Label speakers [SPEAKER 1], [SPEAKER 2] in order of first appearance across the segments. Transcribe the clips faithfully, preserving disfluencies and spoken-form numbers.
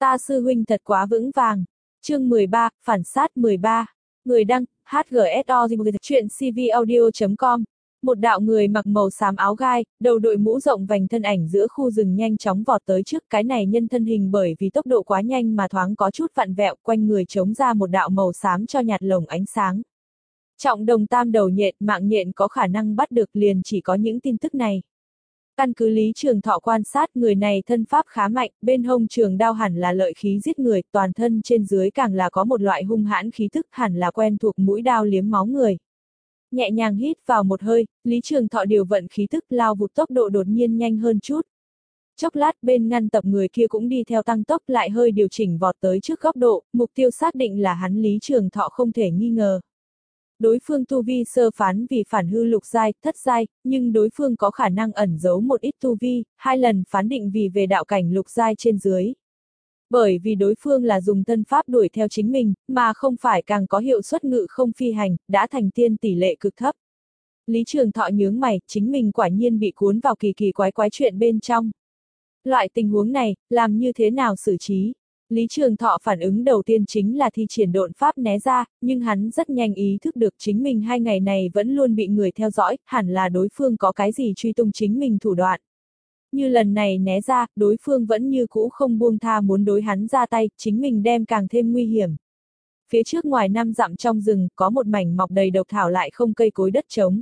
[SPEAKER 1] Ta sư huynh thật quá vững vàng. Chương mười ba, phản sát mười ba. Người đăng, hát giê ét o chuyện c v audio chấm com. Một đạo người mặc màu xám áo gai, đầu đội mũ rộng vành thân ảnh giữa khu rừng nhanh chóng vọt tới trước. Cái này nhân thân hình bởi vì tốc độ quá nhanh mà thoáng có chút vặn vẹo, quanh người trống ra một đạo màu xám cho nhạt lồng ánh sáng. Trọng đồng tam đầu nhện, mạng nhện có khả năng bắt được liền chỉ có những tin tức này. Căn cứ Lý Trường Thọ quan sát, người này thân pháp khá mạnh, bên hông trường đao hẳn là lợi khí giết người, toàn thân trên dưới càng là có một loại hung hãn khí tức, hẳn là quen thuộc mũi đao liếm máu người. Nhẹ nhàng hít vào một hơi, Lý Trường Thọ điều vận khí tức, lao vụt tốc độ đột nhiên nhanh hơn chút. Chốc lát bên ngăn tập người kia cũng đi theo tăng tốc, lại hơi điều chỉnh vọt tới trước góc độ, mục tiêu xác định là hắn Lý Trường Thọ không thể nghi ngờ. Đối phương tu vi sơ phán vì phản hư lục giai, thất giai, nhưng đối phương có khả năng ẩn giấu một ít tu vi, hai lần phán định vì về đạo cảnh lục giai trên dưới. Bởi vì đối phương là dùng thân pháp đuổi theo chính mình, mà không phải càng có hiệu suất ngự không phi hành, đã thành tiên tỷ lệ cực thấp. Lý Trường Thọ nhướng mày, chính mình quả nhiên bị cuốn vào kỳ kỳ quái quái chuyện bên trong. Loại tình huống này, làm như thế nào xử trí? Lý Trường Thọ phản ứng đầu tiên chính là thi triển độn pháp né ra, nhưng hắn rất nhanh ý thức được chính mình hai ngày này vẫn luôn bị người theo dõi, hẳn là đối phương có cái gì truy tung chính mình thủ đoạn. Như lần này né ra, đối phương vẫn như cũ không buông tha muốn đối hắn ra tay, chính mình đem càng thêm nguy hiểm. Phía trước ngoài năm dặm trong rừng, có một mảnh mọc đầy độc thảo lại không cây cối đất trống.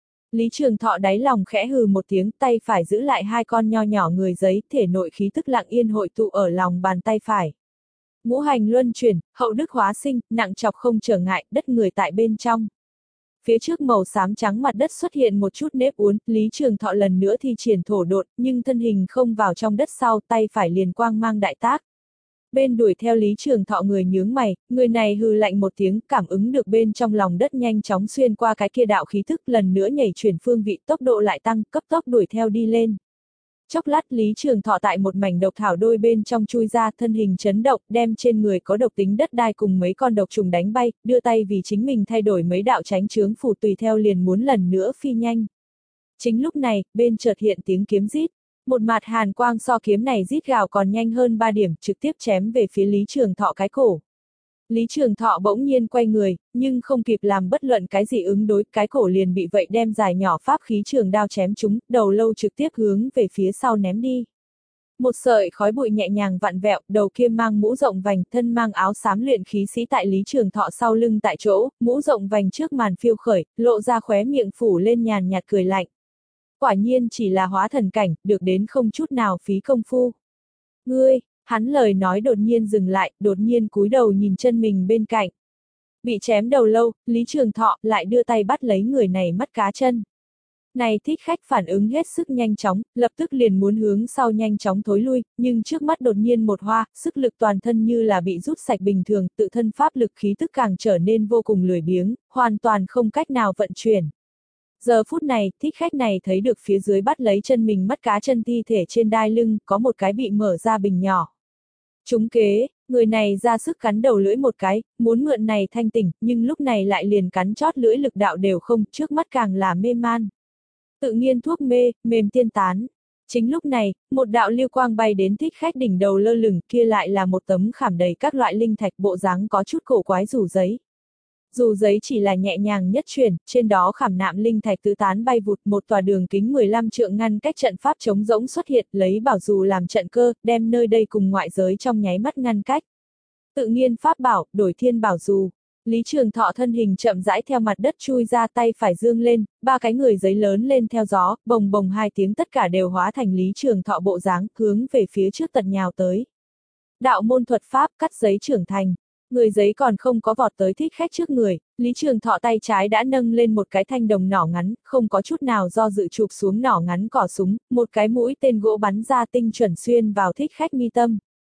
[SPEAKER 1] Lý Trường Thọ đáy lòng khẽ hừ một tiếng, tay phải giữ lại hai con nho nhỏ người giấy, thể nội khí tức lặng yên hội tụ ở lòng bàn tay phải. Ngũ hành luân chuyển, hậu đức hóa sinh, nặng chọc không trở ngại, đất người tại bên trong. Phía trước màu xám trắng mặt đất xuất hiện một chút nếp uốn, Lý Trường Thọ lần nữa thi triển thổ độn, nhưng thân hình không vào trong đất sau, tay phải liền quang mang đại tác. Bên đuổi theo Lý Trường Thọ người nhướng mày, người này hừ lạnh một tiếng, cảm ứng được bên trong lòng đất nhanh chóng xuyên qua cái kia đạo khí thức, lần nữa nhảy chuyển phương vị, tốc độ lại tăng, cấp tốc đuổi theo đi lên. Chốc lát Lý Trường Thọ tại một mảnh độc thảo đôi bên trong chui ra, thân hình chấn động, đem trên người có độc tính đất đai cùng mấy con độc trùng đánh bay, đưa tay vì chính mình thay đổi mấy đạo tránh chướng phù, tùy theo liền muốn lần nữa phi nhanh. Chính lúc này, bên chợt hiện tiếng kiếm rít, một mạt hàn quang so kiếm này rít gào còn nhanh hơn ba điểm, trực tiếp chém về phía Lý Trường Thọ cái cổ. Lý Trường Thọ bỗng nhiên quay người, nhưng không kịp làm bất luận cái gì ứng đối, cái cổ liền bị vậy đem dài nhỏ pháp khí trường đao chém trúng, đầu lâu trực tiếp hướng về phía sau ném đi. Một sợi khói bụi nhẹ nhàng vặn vẹo, đầu kia mang mũ rộng vành, thân mang áo xám luyện khí sĩ tại Lý Trường Thọ sau lưng tại chỗ, mũ rộng vành trước màn phiêu khởi, lộ ra khóe miệng phủ lên nhàn nhạt cười lạnh. Quả nhiên chỉ là hóa thần cảnh, được đến không chút nào phí công phu. Ngươi! Hắn lời nói đột nhiên dừng lại, đột nhiên cúi đầu nhìn chân mình bên cạnh. Bị chém đầu lâu, Lý Trường Thọ lại đưa tay bắt lấy người này mắt cá chân. Này thích khách phản ứng hết sức nhanh chóng, lập tức liền muốn hướng sau nhanh chóng thối lui, nhưng trước mắt đột nhiên một hoa, sức lực toàn thân như là bị rút sạch bình thường, tự thân pháp lực khí tức càng trở nên vô cùng lười biếng, hoàn toàn không cách nào vận chuyển. Giờ phút này, thích khách này thấy được phía dưới bắt lấy chân mình mắt cá chân thi thể trên đai lưng, có một cái bị mở ra bình nhỏ. Trúng kế, người này ra sức cắn đầu lưỡi một cái, muốn mượn này thanh tỉnh, nhưng lúc này lại liền cắn chót lưỡi lực đạo đều không, trước mắt càng là mê man. Tự nhiên thuốc mê, mềm tiên tán. Chính lúc này, một đạo lưu quang bay đến thích khách đỉnh đầu lơ lửng, kia lại là một tấm khảm đầy các loại linh thạch, bộ dáng có chút cổ quái rủ giấy. Dù giấy chỉ là nhẹ nhàng nhất chuyển, trên đó khảm nạm linh thạch tứ tán bay vụt, một tòa đường kính mười lăm trượng ngăn cách trận pháp trống rỗng xuất hiện, lấy bảo dù làm trận cơ, đem nơi đây cùng ngoại giới trong nháy mắt ngăn cách. Tự nhiên pháp bảo, đổi thiên bảo dù. Lý Trường Thọ thân hình chậm rãi theo mặt đất chui ra, tay phải dương lên, ba cái người giấy lớn lên theo gió, bồng bồng hai tiếng tất cả đều hóa thành Lý Trường Thọ bộ dáng, hướng về phía trước tật nhào tới. Đạo môn thuật pháp, cắt giấy trưởng thành. Người giấy còn không có vọt tới thích khách trước người, Lý Trường Thọ tay trái đã nâng lên một cái thanh đồng nỏ ngắn, không có chút nào do dự chụp xuống nỏ ngắn cỏ súng, một cái mũi tên gỗ bắn ra tinh chuẩn xuyên vào thích khách mi tâm.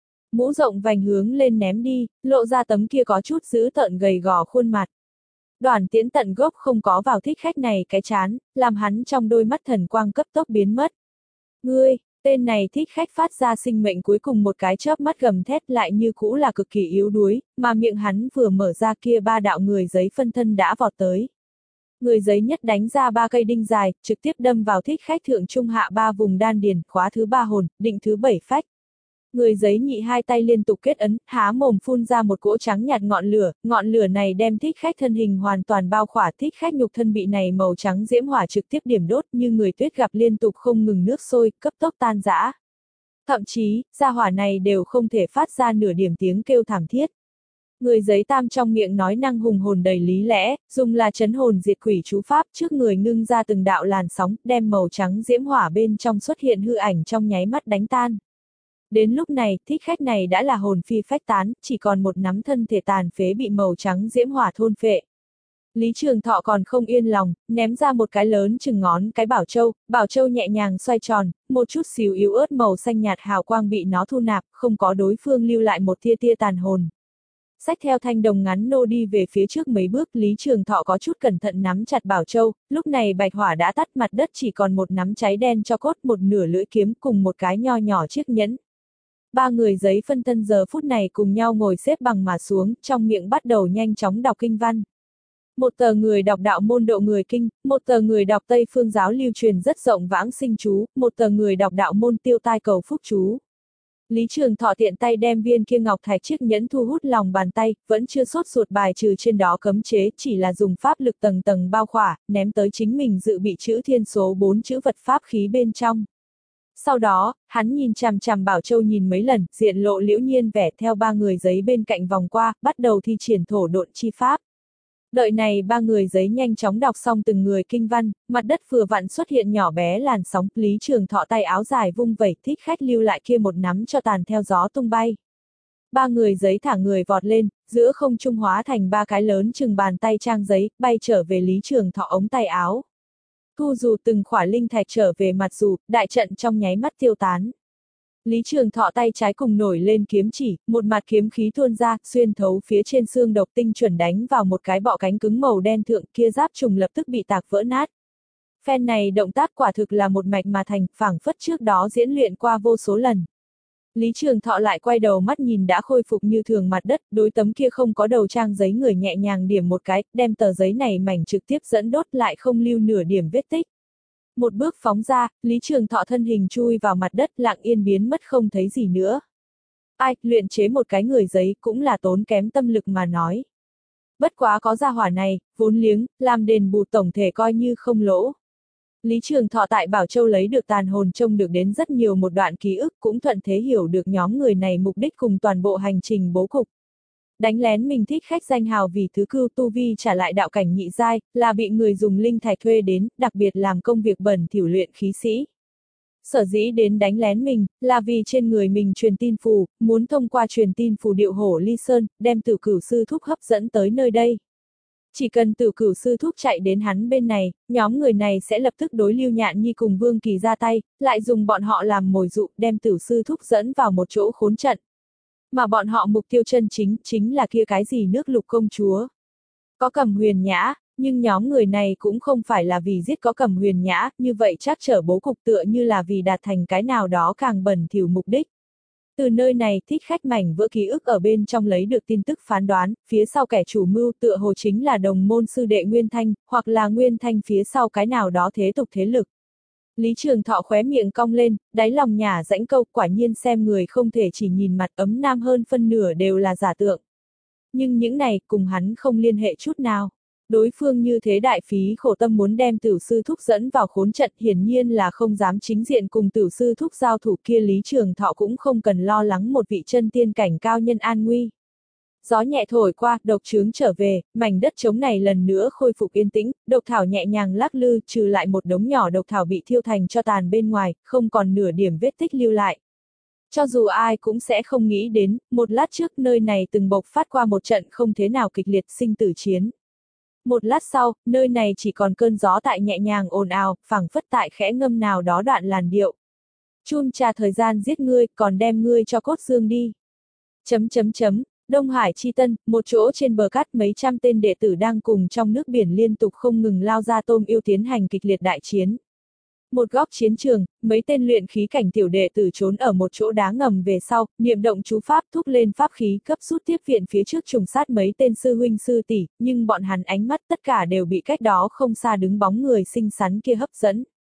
[SPEAKER 1] Mũ rộng vành hướng lên ném đi, lộ ra tấm kia có chút dữ tợn gầy gò khuôn mặt. Đoàn tiễn tận gốc không có vào thích khách này cái chán, làm hắn trong đôi mắt thần quang cấp tốc biến mất. Ngươi! Tên này thích khách phát ra sinh mệnh cuối cùng một cái chớp mắt gầm thét lại như cũ là cực kỳ yếu đuối, mà miệng hắn vừa mở ra kia ba đạo người giấy phân thân đã vọt tới. Người giấy nhất đánh ra ba cây đinh dài, trực tiếp đâm vào thích khách thượng trung hạ ba vùng đan điền, khóa thứ ba hồn, định thứ bảy phách. Người giấy nhị hai tay liên tục kết ấn, há mồm phun ra một cỗ trắng nhạt ngọn lửa, ngọn lửa này đem thích khách thân hình hoàn toàn bao khỏa, thích khách nhục thân bị này màu trắng diễm hỏa trực tiếp điểm đốt như người tuyết gặp liên tục không ngừng nước sôi, cấp tốc tan rã. Thậm chí, gia hỏa này đều không thể phát ra nửa điểm tiếng kêu thảm thiết. Người giấy tam trong miệng nói năng hùng hồn đầy lý lẽ, dùng là chấn hồn diệt quỷ chú pháp trước người ngưng ra từng đạo làn sóng, đem màu trắng diễm hỏa bên trong xuất hiện hư ảnh trong nháy mắt đánh tan. Đến lúc này, thích khách này đã là hồn phi phách tán, chỉ còn một nắm thân thể tàn phế bị màu trắng diễm hỏa thôn phệ. Lý Trường Thọ còn không yên lòng, ném ra một cái lớn chừng ngón cái bảo châu, bảo châu nhẹ nhàng xoay tròn, một chút xíu yếu ớt màu xanh nhạt hào quang bị nó thu nạp, không có đối phương lưu lại một tia tia tàn hồn. Xách theo thanh đồng ngắn nô đi về phía trước mấy bước, Lý Trường Thọ có chút cẩn thận nắm chặt bảo châu, lúc này bạch hỏa đã tắt, mặt đất chỉ còn một nắm cháy đen cho cốt, một nửa lưỡi kiếm cùng một cái nho nhỏ chiếc nhẫn. Ba người giấy phân thân giờ phút này cùng nhau ngồi xếp bằng mà xuống, trong miệng bắt đầu nhanh chóng đọc kinh văn. Một tờ người đọc đạo môn độ người kinh, một tờ người đọc Tây Phương giáo lưu truyền rất rộng vãng sinh chú, một tờ người đọc đạo môn tiêu tai cầu phúc chú. Lý Trường Thọ tiện tay đem viên kia ngọc thạch chiếc nhẫn thu hút lòng bàn tay, vẫn chưa sốt ruột bài trừ trên đó cấm chế, chỉ là dùng pháp lực tầng tầng bao khỏa, ném tới chính mình dự bị chữ thiên số bốn chữ vật pháp khí bên trong. Sau đó, hắn nhìn chằm chằm Bảo Châu nhìn mấy lần, diện lộ liễu nhiên vẻ theo ba người giấy bên cạnh vòng qua, bắt đầu thi triển thổ độn chi pháp. Đợi này ba người giấy nhanh chóng đọc xong từng người kinh văn, mặt đất vừa vặn xuất hiện nhỏ bé làn sóng, Lý Trường Thọ tay áo dài vung vẩy, thích khách lưu lại kia một nắm cho tàn theo gió tung bay. Ba người giấy thả người vọt lên, giữa không trung hóa thành ba cái lớn chừng bàn tay trang giấy, bay trở về Lý Trường Thọ ống tay áo. Thu dù từng khỏa linh thạch trở về mặt dù, đại trận trong nháy mắt tiêu tán. Lý Trường Thọ tay trái cùng nổi lên kiếm chỉ, một mặt kiếm khí tuôn ra, xuyên thấu phía trên xương độc tinh chuẩn đánh vào một cái bọ cánh cứng màu đen thượng, kia giáp trùng lập tức bị tạc vỡ nát. Phen này động tác quả thực là một mạch mà thành, phảng phất trước đó diễn luyện qua vô số lần. Lý Trường Thọ lại quay đầu mắt nhìn đã khôi phục như thường mặt đất, đối tấm kia không có đầu trang giấy người nhẹ nhàng điểm một cái, đem tờ giấy này mảnh trực tiếp dẫn đốt lại không lưu nửa điểm vết tích. Một bước phóng ra, Lý Trường Thọ thân hình chui vào mặt đất lặng yên biến mất không thấy gì nữa. Ai, luyện chế một cái người giấy cũng là tốn kém tâm lực mà nói. Bất quá có gia hỏa này, vốn liếng, làm đền bù tổng thể coi như không lỗ. Lý Trường Thọ tại Bảo Châu lấy được tàn hồn trông được đến rất nhiều một đoạn ký ức, cũng thuận thế hiểu được nhóm người này mục đích cùng toàn bộ hành trình bố cục. Đánh lén mình thích khách danh hào vì thứ cưu tu vi trả lại đạo cảnh nhị giai, là bị người dùng linh thạch thuê đến, đặc biệt làm công việc bẩn thỉu luyện khí sĩ. Sở dĩ đến đánh lén mình, là vì trên người mình truyền tin phù, muốn thông qua truyền tin phù điệu hổ ly sơn, đem Tử Cửu sư thúc hấp dẫn tới nơi đây. Chỉ cần Tử Cửu sư thúc chạy đến hắn bên này, nhóm người này sẽ lập tức đối Lưu Nhạn Nhi cùng Vương Kỳ ra tay, lại dùng bọn họ làm mồi dụ, đem Tử sư thúc dẫn vào một chỗ khốn trận. Mà bọn họ mục tiêu chân chính, chính là kia cái gì nước lục công chúa. Có Cẩm Huyền Nhã, nhưng nhóm người này cũng không phải là vì giết có Cẩm Huyền Nhã, như vậy chắc trở bố cục tựa như là vì đạt thành cái nào đó càng bẩn thỉu mục đích. Từ nơi này, thích khách mảnh vỡ ký ức ở bên trong lấy được tin tức phán đoán, phía sau kẻ chủ mưu tựa hồ chính là đồng môn sư đệ Nguyên Thanh, hoặc là Nguyên Thanh phía sau cái nào đó thế tục thế lực. Lý Trường Thọ khóe miệng cong lên, đáy lòng nhả rãnh câu, quả nhiên xem người không thể chỉ nhìn mặt ấm nam hơn phân nửa đều là giả tượng. Nhưng những này cùng hắn không liên hệ chút nào. Đối phương như thế đại phí khổ tâm muốn đem Tử sư thúc dẫn vào khốn trận, hiển nhiên là không dám chính diện cùng Tử sư thúc giao thủ, kia Lý Trường Thọ cũng không cần lo lắng một vị chân tiên cảnh cao nhân an nguy. Gió nhẹ thổi qua, độc trướng trở về, mảnh đất trống này lần nữa khôi phục yên tĩnh, độc thảo nhẹ nhàng lắc lư, trừ lại một đống nhỏ độc thảo bị thiêu thành cho tàn bên ngoài, không còn nửa điểm vết tích lưu lại. Cho dù ai cũng sẽ không nghĩ đến, một lát trước nơi này từng bộc phát qua một trận không thế nào kịch liệt sinh tử chiến. Một lát sau, nơi này chỉ còn cơn gió tại nhẹ nhàng ồn ào, phảng phất tại khẽ ngâm nào đó đoạn làn điệu. Chun trà thời gian giết ngươi, còn đem ngươi cho cốt xương đi. Chấm chấm chấm. Đông Hải Chi Tân, một chỗ trên bờ cát mấy trăm tên đệ tử đang cùng trong nước biển liên tục không ngừng lao ra tôm yêu tiến hành kịch liệt đại chiến. Một góc chiến trường, mấy tên luyện khí cảnh tiểu đệ tử trốn ở một chỗ đá ngầm về sau, niệm động chú pháp thúc lên pháp khí cấp rút tiếp viện phía trước trùng sát mấy tên sư huynh sư tỷ, nhưng bọn hắn ánh mắt tất cả đều bị cách đó không xa đứng bóng người xinh xắn kia hấp dẫn.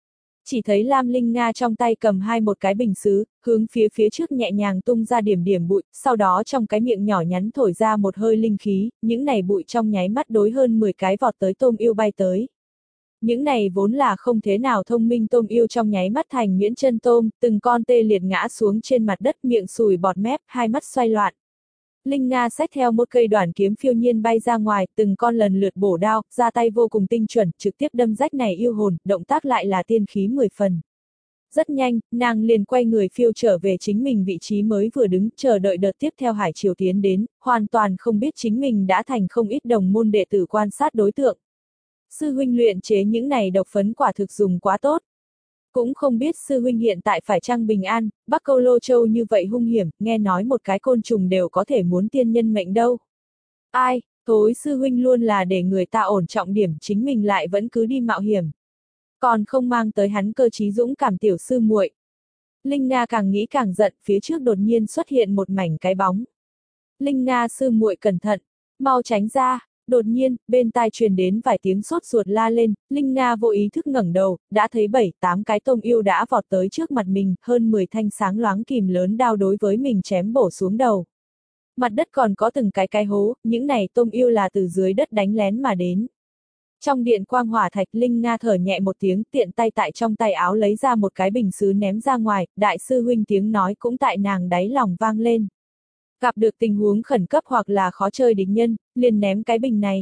[SPEAKER 1] Chỉ thấy Lam Linh Nga trong tay cầm hai một cái bình sứ, hướng phía phía trước nhẹ nhàng tung ra điểm điểm bụi, sau đó trong cái miệng nhỏ nhắn thổi ra một hơi linh khí, những này bụi trong nháy mắt đối hơn mười cái vọt tới tôm yêu bay tới. Những này vốn là không thế nào thông minh tôm yêu trong nháy mắt thành nhuyễn chân tôm, từng con tê liệt ngã xuống trên mặt đất miệng sùi bọt mép, hai mắt xoay loạn. Linh Nga xách theo một cây đoản kiếm phiêu nhiên bay ra ngoài, từng con lần lượt bổ đao, ra tay vô cùng tinh chuẩn, trực tiếp đâm rách này yêu hồn, động tác lại là tiên khí mười phần. Rất nhanh, nàng liền quay người phiêu trở về chính mình vị trí mới vừa đứng, chờ đợi đợt tiếp theo hải triều tiến đến, hoàn toàn không biết chính mình đã thành không ít đồng môn đệ tử quan sát đối tượng. Sư huynh luyện chế những này độc phấn quả thực dùng quá tốt. Cũng không biết sư huynh hiện tại phải chăng bình an, Bắc Câu Lô Châu như vậy hung hiểm, nghe nói một cái côn trùng đều có thể muốn tiên nhân mệnh đâu. Ai, thối sư huynh luôn là để người ta ổn trọng điểm, chính mình lại vẫn cứ đi mạo hiểm. Còn không mang tới hắn cơ trí dũng cảm tiểu sư muội. Linh Nga càng nghĩ càng giận, phía trước đột nhiên xuất hiện một mảnh cái bóng. Linh Nga sư muội cẩn thận, mau tránh ra. Đột nhiên, bên tai truyền đến vài tiếng sốt ruột la lên, Linh Nga vô ý thức ngẩng đầu, đã thấy bảy, tám cái tôm yêu đã vọt tới trước mặt mình, hơn mười thanh sáng loáng kìm lớn đao đối với mình chém bổ xuống đầu. Mặt đất còn có từng cái cái hố, những này tôm yêu là từ dưới đất đánh lén mà đến. Trong điện quang hỏa thạch, Linh Nga thở nhẹ một tiếng, tiện tay tại trong tay áo lấy ra một cái bình sứ ném ra ngoài, đại sư huynh tiếng nói cũng tại nàng đáy lòng vang lên. Gặp được tình huống khẩn cấp hoặc là khó chơi địch nhân, liền ném cái bình này.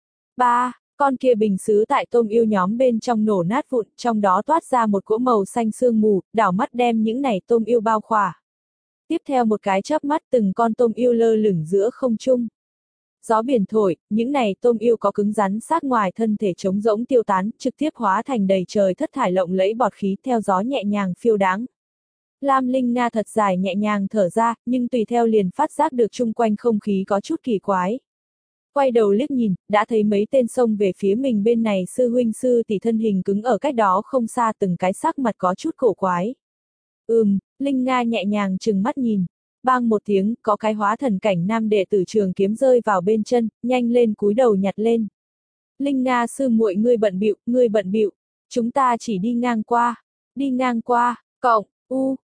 [SPEAKER 1] Ba, con kia bình sứ tại tôm yêu nhóm bên trong nổ nát vụn, trong đó toát ra một cỗ màu xanh sương mù, đảo mắt đem những này tôm yêu bao khỏa. Tiếp theo một cái chớp mắt từng con tôm yêu lơ lửng giữa không trung. Gió biển thổi, những này tôm yêu có cứng rắn sát ngoài thân thể trống rỗng tiêu tán, trực tiếp hóa thành đầy trời thất thải lộng lẫy bọt khí theo gió nhẹ nhàng phiêu đáng. Lam Linh Nga thật dài nhẹ nhàng thở ra, nhưng tùy theo liền phát giác được chung quanh không khí có chút kỳ quái. Quay đầu liếc nhìn, đã thấy mấy tên xông về phía mình bên này sư huynh sư tỷ thân hình cứng ở cách đó không xa từng cái sắc mặt có chút cổ quái. Ừm, Linh Nga nhẹ nhàng trừng mắt nhìn. Bang một tiếng, có cái hóa thần cảnh nam đệ tử trường kiếm rơi vào bên chân, nhanh lên cúi đầu nhặt lên. Linh Nga sư muội ngươi bận bịu, ngươi bận bịu, chúng ta chỉ đi ngang qua, đi ngang qua, cộng, u,